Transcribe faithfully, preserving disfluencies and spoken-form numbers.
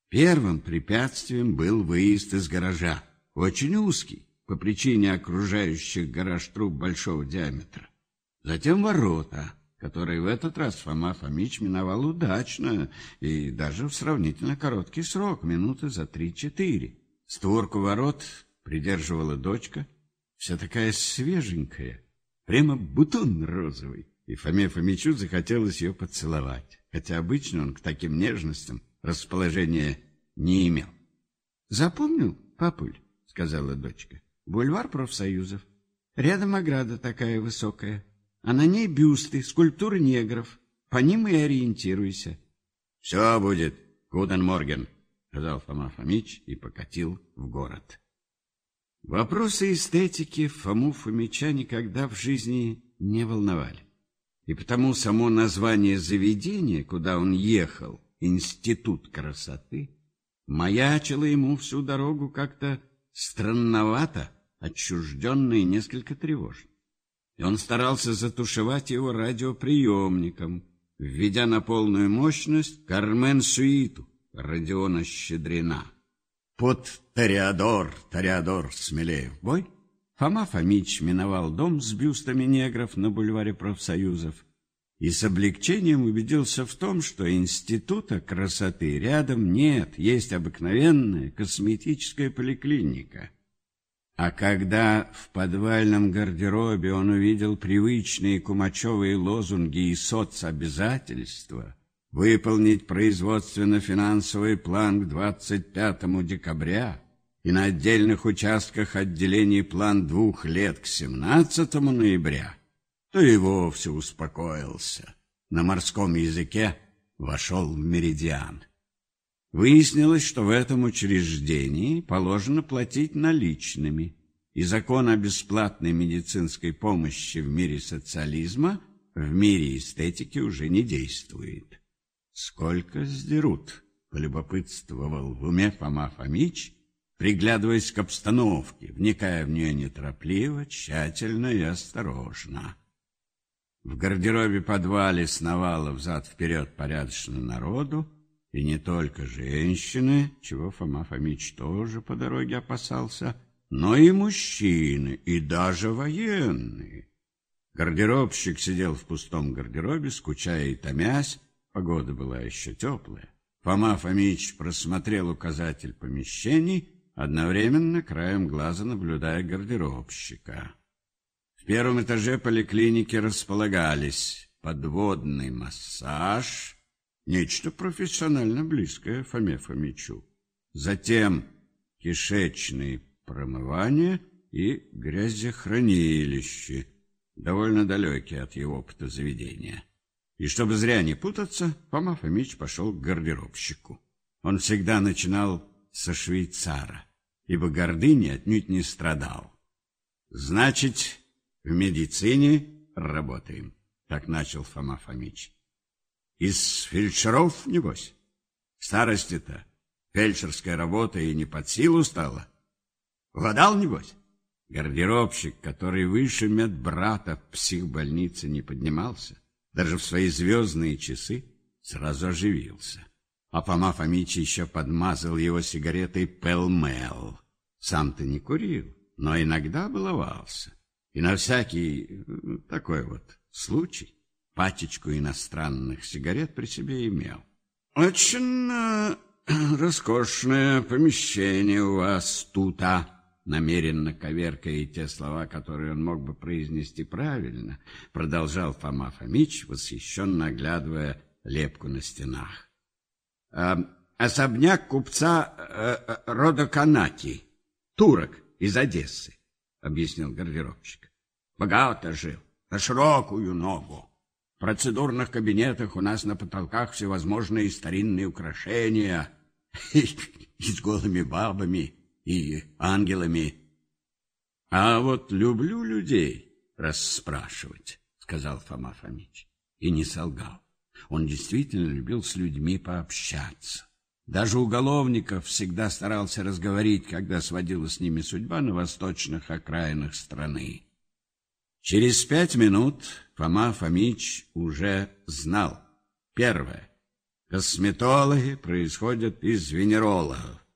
Первым препятствием был выезд из гаража, очень узкий, по причине окружающих гараж труб большого диаметра. Затем ворота, которые в этот раз Фома Фомич миновал удачно и даже в сравнительно короткий срок, минуты за три-четыре. Створку ворот придерживала дочка, вся такая свеженькая, прямо бутон розовый, и Фоме Фомичу захотелось ее поцеловать, хотя обычно он к таким нежностям расположения не имел. — Запомнил, папуль? — сказала дочка. — Бульвар профсоюзов. Рядом ограда такая высокая, а на ней бюсты, скульптуры негров. По ним и ориентируйся. — Все будет, гутен морген, — сказал Фома Фомич и покатил в город. Вопросы эстетики Фому Фомича никогда в жизни не волновали. И потому само название заведения, куда он ехал, «Институт красоты», маячило ему всю дорогу как-то странновато, отчужденно и несколько тревожно. И он старался затушевать его радиоприемником, введя на полную мощность «Кармен-сюиту» Родиона Щедрина. Под «Тореадор, Тореадор, смелее в бой» Фома Фомич миновал дом с бюстами негров на бульваре профсоюзов и с облегчением убедился в том, что института красоты рядом нет, есть обыкновенная косметическая поликлиника. А когда в подвальном гардеробе он увидел привычные кумачевые лозунги и соцобязательства выполнить производственно-финансовый план к двадцать пятому декабря и на отдельных участках отделений план двух лет к семнадцатому ноября, то и вовсе успокоился. На морском языке вошел в меридиан. Выяснилось, что в этом учреждении положено платить наличными, и закон о бесплатной медицинской помощи в мире социализма в мире эстетики уже не действует. «Сколько сдерут?» — полюбопытствовал в уме Фома Фомич, приглядываясь к обстановке, вникая в нее неторопливо, тщательно и осторожно. В гардеробе-подвале сновало взад-вперед порядочно народу, и не только женщины, чего Фома Фомич тоже по дороге опасался, но и мужчины, и даже военные. Гардеробщик сидел в пустом гардеробе, скучая и томясь, погода была еще теплая. Фома Фомич просмотрел указатель помещений, одновременно краем глаза наблюдая гардеробщика. В первом этаже поликлиники располагались подводный массаж, нечто профессионально близкое Фоме Фомичу, затем кишечные промывания и грязехранилище, довольно далекие от его опыта заведения. И чтобы зря не путаться, Фома Фомич пошел к гардеробщику. Он всегда начинал со швейцара, ибо гордыней отнюдь не страдал. «Значит, в медицине работаем», — так начал Фома Фомич. «Из фельдшеров, небось? В старости-то фельдшерская работа и не под силу стала. Угадал, небось?» Гардеробщик, который выше медбрата в психбольнице не поднимался, даже в свои звездные часы, сразу оживился. А Фома Фомич еще подмазал его сигаретой Пэл-Мэл. Сам-то не курил, но иногда баловался. И на всякий такой вот случай пачечку иностранных сигарет при себе имел. «Очень э, роскошное помещение у вас тут, а?» Намеренно коверкая те слова, которые он мог бы произнести правильно, продолжал Фома Фомич, восхищенно оглядывая лепку на стенах. «Э, особняк купца э, рода Канаки, турок из Одессы», — объяснил гардеробщик. «Богато жил, на широкую ногу. В процедурных кабинетах у нас на потолках всевозможные старинные украшения и с голыми бабами и ангелами. А вот люблю людей расспрашивать», — сказал Фома Фомич. И не солгал. Он действительно любил с людьми пообщаться. Даже уголовников всегда старался разговорить, когда сводила с ними судьба на восточных окраинах страны. Через пять минут Фома Фомич уже знал. Первое. Косметологи происходят из венерологов.